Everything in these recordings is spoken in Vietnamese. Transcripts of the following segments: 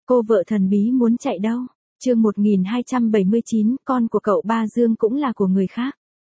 Cô vợ thần bí muốn chạy đâu? Chương 1279, con của cậu ba Dương cũng là của người khác.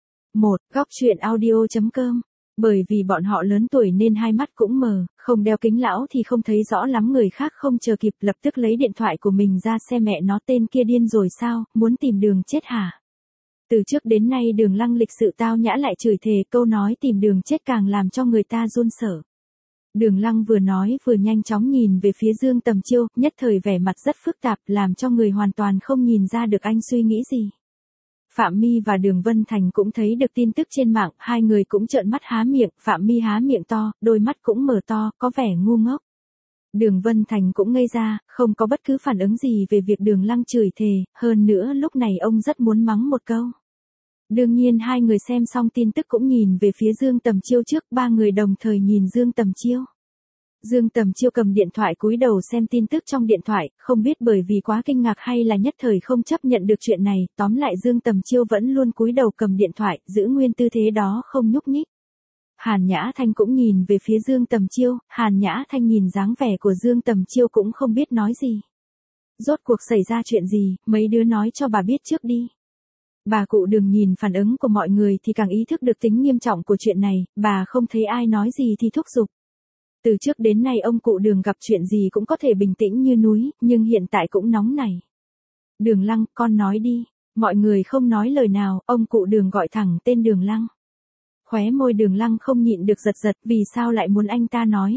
Góc truyện audio.com. Bởi vì bọn họ lớn tuổi nên hai mắt cũng mờ, không đeo kính lão thì không thấy rõ lắm, người khác không chờ kịp lập tức lấy điện thoại của mình ra xem. Mẹ nó, tên kia điên rồi sao, muốn tìm Đường chết hả? Từ trước đến nay Đường Lăng lịch sự tao nhã lại chửi thề, câu nói tìm đường chết càng làm cho người ta run sợ. Đường Lăng vừa nói vừa nhanh chóng nhìn về phía Dương Tầm Chiêu, nhất thời vẻ mặt rất phức tạp, làm cho người hoàn toàn không nhìn ra được anh suy nghĩ gì. Phạm My và Đường Vân Thành cũng thấy được tin tức trên mạng, hai người cũng trợn mắt há miệng, Phạm My há miệng to, đôi mắt cũng mở to, có vẻ ngu ngốc. Đường Vân Thành cũng ngây ra, không có bất cứ phản ứng gì về việc Đường Lăng chửi thề, hơn nữa lúc này ông rất muốn mắng một câu. Đương nhiên hai người xem xong tin tức cũng nhìn về phía Dương Tầm Chiêu trước, ba người đồng thời nhìn Dương Tầm Chiêu. Dương Tầm Chiêu cầm điện thoại cúi đầu xem tin tức trong điện thoại, không biết bởi vì quá kinh ngạc hay là nhất thời không chấp nhận được chuyện này, tóm lại Dương Tầm Chiêu vẫn luôn cúi đầu cầm điện thoại, giữ nguyên tư thế đó không nhúc nhích. Hàn Nhã Thanh cũng nhìn về phía Dương Tầm Chiêu, Hàn Nhã Thanh nhìn dáng vẻ của Dương Tầm Chiêu cũng không biết nói gì. Rốt cuộc xảy ra chuyện gì, mấy đứa nói cho bà biết trước đi. Bà cụ Đường nhìn phản ứng của mọi người thì càng ý thức được tính nghiêm trọng của chuyện này, bà không thấy ai nói gì thì thúc giục. Từ trước đến nay ông cụ Đường gặp chuyện gì cũng có thể bình tĩnh như núi, nhưng hiện tại cũng nóng này. Đường Lăng, con nói đi. Mọi người không nói lời nào, ông cụ Đường gọi thẳng tên Đường Lăng. Khóe môi Đường Lăng không nhịn được giật giật, vì sao lại muốn anh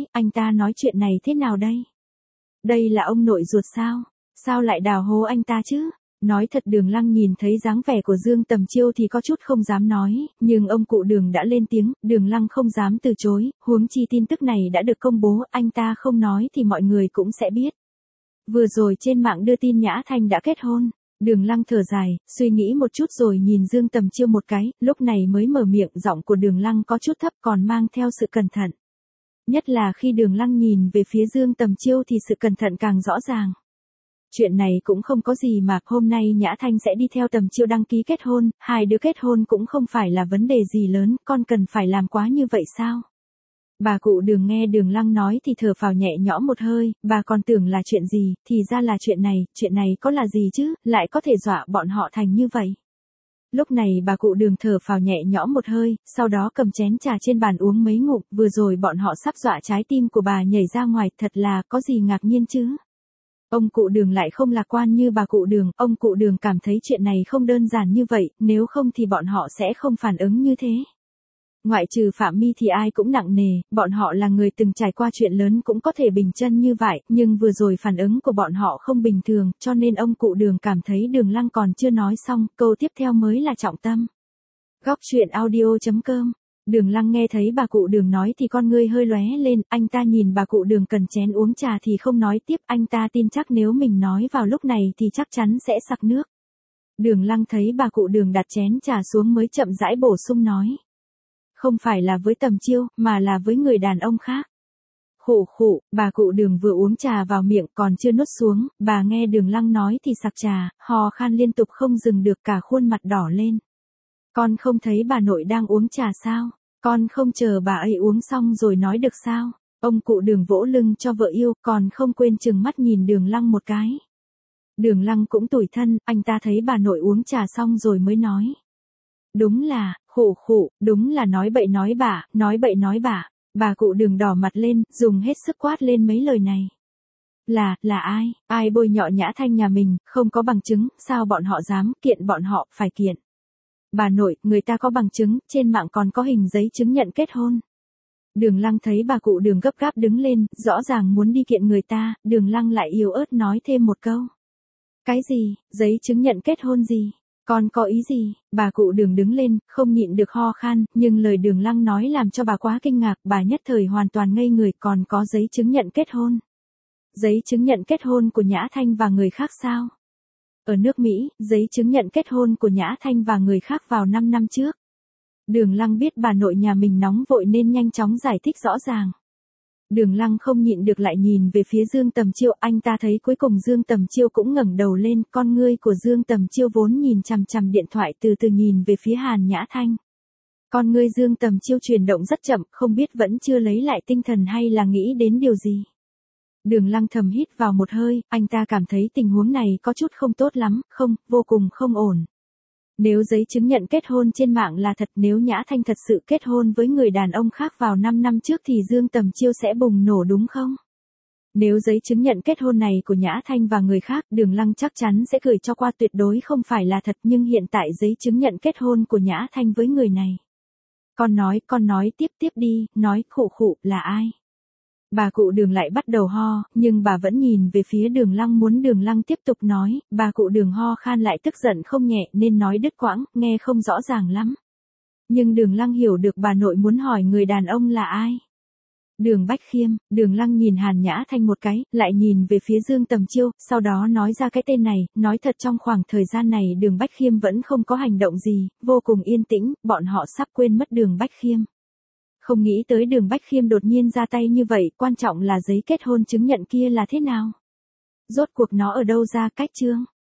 ta nói chuyện này thế nào đây? Đây là ông nội ruột sao? Sao lại đào hố anh ta chứ? Nói thật, Đường Lăng nhìn thấy dáng vẻ của Dương Tầm Chiêu thì có chút không dám nói, nhưng ông cụ Đường đã lên tiếng, Đường Lăng không dám từ chối, huống chi tin tức này đã được công bố, anh ta không nói thì mọi người cũng sẽ biết. Vừa rồi trên mạng đưa tin Nhã Thanh đã kết hôn. Đường Lăng thở dài, suy nghĩ một chút rồi nhìn Dương Tầm Chiêu một cái, lúc này mới mở miệng, giọng của Đường Lăng có chút thấp còn mang theo sự cẩn thận. Nhất là khi Đường Lăng nhìn về phía Dương Tầm Chiêu thì sự cẩn thận càng rõ ràng. Chuyện này cũng không có gì mà, hôm nay Nhã Thanh sẽ đi theo Tầm Chiêu đăng ký kết hôn, hai đứa kết hôn cũng không phải là vấn đề gì lớn, con cần phải làm quá như vậy sao? Bà cụ Đường nghe Đường Lăng nói thì thở phào nhẹ nhõm một hơi, bà còn tưởng là chuyện gì, thì ra là chuyện này có là gì chứ, lại có thể dọa bọn họ thành như vậy. Lúc này bà cụ Đường thở phào nhẹ nhõm một hơi, sau đó cầm chén trà trên bàn uống mấy ngụm, vừa rồi bọn họ sắp dọa trái tim của bà nhảy ra ngoài, thật là có gì ngạc nhiên chứ. Ông cụ Đường lại không lạc quan như bà cụ Đường, ông cụ Đường cảm thấy chuyện này không đơn giản như vậy, nếu không thì bọn họ sẽ không phản ứng như thế. Ngoại trừ Phạm My thì ai cũng nặng nề, bọn họ là người từng trải qua chuyện lớn cũng có thể bình chân như vậy, nhưng vừa rồi phản ứng của bọn họ không bình thường, cho nên ông cụ Đường cảm thấy Đường Lăng còn chưa nói xong, câu tiếp theo mới là trọng tâm. Góc truyện audio.com. Đường Lăng nghe thấy bà cụ Đường nói thì con ngươi hơi lóe lên, anh ta nhìn bà cụ Đường cần chén uống trà thì không nói tiếp, anh ta tin chắc nếu mình nói vào lúc này thì chắc chắn sẽ sặc nước. Đường Lăng thấy bà cụ Đường đặt chén trà xuống mới chậm rãi bổ sung nói. Không phải là với Tầm Chiêu, mà là với người đàn ông khác. Khụ, bà cụ Đường vừa uống trà vào miệng còn chưa nuốt xuống, bà nghe Đường Lăng nói thì sặc trà, hò khan liên tục không dừng được, cả khuôn mặt đỏ lên. Con không thấy bà nội đang uống trà sao? Con không chờ bà ấy uống xong rồi nói được sao? Ông cụ Đường vỗ lưng cho vợ yêu, còn không quên trừng mắt nhìn Đường Lăng một cái. Đường Lăng cũng tủi thân, anh ta thấy bà nội uống trà xong rồi mới nói. Đúng là, khụ, đúng là nói bậy nói bạ. Bà cụ Đường đỏ mặt lên, dùng hết sức quát lên mấy lời này. Là ai bôi nhọ Nhã Thanh nhà mình, không có bằng chứng, sao bọn họ dám, kiện bọn họ, phải kiện. Bà nội, người ta có bằng chứng, trên mạng còn có hình giấy chứng nhận kết hôn. Đường Lăng thấy bà cụ Đường gấp gáp đứng lên, rõ ràng muốn đi kiện người ta, Đường Lăng lại yếu ớt nói thêm một câu. Cái gì, giấy chứng nhận kết hôn gì? Con có ý gì? Bà cụ Đường đứng lên, không nhịn được ho khan, nhưng lời Đường Lăng nói làm cho bà quá kinh ngạc, bà nhất thời hoàn toàn ngây người, còn có giấy chứng nhận kết hôn. Giấy chứng nhận kết hôn của Nhã Thanh và người khác sao? Ở nước Mỹ, giấy chứng nhận kết hôn của Nhã Thanh và người khác vào 5 năm trước. Đường Lăng biết bà nội nhà mình nóng vội nên nhanh chóng giải thích rõ ràng. Đường Lăng không nhịn được lại nhìn về phía Dương Tầm Chiêu, anh ta thấy cuối cùng Dương Tầm Chiêu cũng ngẩng đầu lên, con ngươi của Dương Tầm Chiêu vốn nhìn chằm chằm điện thoại từ từ nhìn về phía Hàn Nhã Thanh. Con ngươi Dương Tầm Chiêu chuyển động rất chậm, không biết vẫn chưa lấy lại tinh thần hay là nghĩ đến điều gì. Đường Lăng thầm hít vào một hơi, anh ta cảm thấy tình huống này có chút không tốt lắm, không, vô cùng không ổn. Nếu giấy chứng nhận kết hôn trên mạng là thật, nếu Nhã Thanh thật sự kết hôn với người đàn ông khác vào 5 năm trước thì Dương Tầm Chiêu sẽ bùng nổ đúng không? Nếu giấy chứng nhận kết hôn này của Nhã Thanh và người khác, Đường Lăng chắc chắn sẽ gửi cho qua, tuyệt đối không phải là thật, nhưng hiện tại giấy chứng nhận kết hôn của Nhã Thanh với người này. Con nói tiếp đi, nói khụ là ai? Bà cụ Đường lại bắt đầu ho, nhưng bà vẫn nhìn về phía Đường Lăng muốn Đường Lăng tiếp tục nói, bà cụ Đường ho khan lại tức giận không nhẹ nên nói đứt quãng, nghe không rõ ràng lắm. Nhưng Đường Lăng hiểu được bà nội muốn hỏi người đàn ông là ai. Đường Bách Khiêm. Đường Lăng nhìn Hàn Nhã Thanh một cái, lại nhìn về phía Dương Tầm Chiêu, sau đó nói ra cái tên này, nói thật trong khoảng thời gian này Đường Bách Khiêm vẫn không có hành động gì, vô cùng yên tĩnh, bọn họ sắp quên mất Đường Bách Khiêm. Không nghĩ tới Đường Bách Khiêm đột nhiên ra tay như vậy, quan trọng là giấy kết hôn chứng nhận kia là thế nào? Rốt cuộc nó ở đâu ra, cách chương?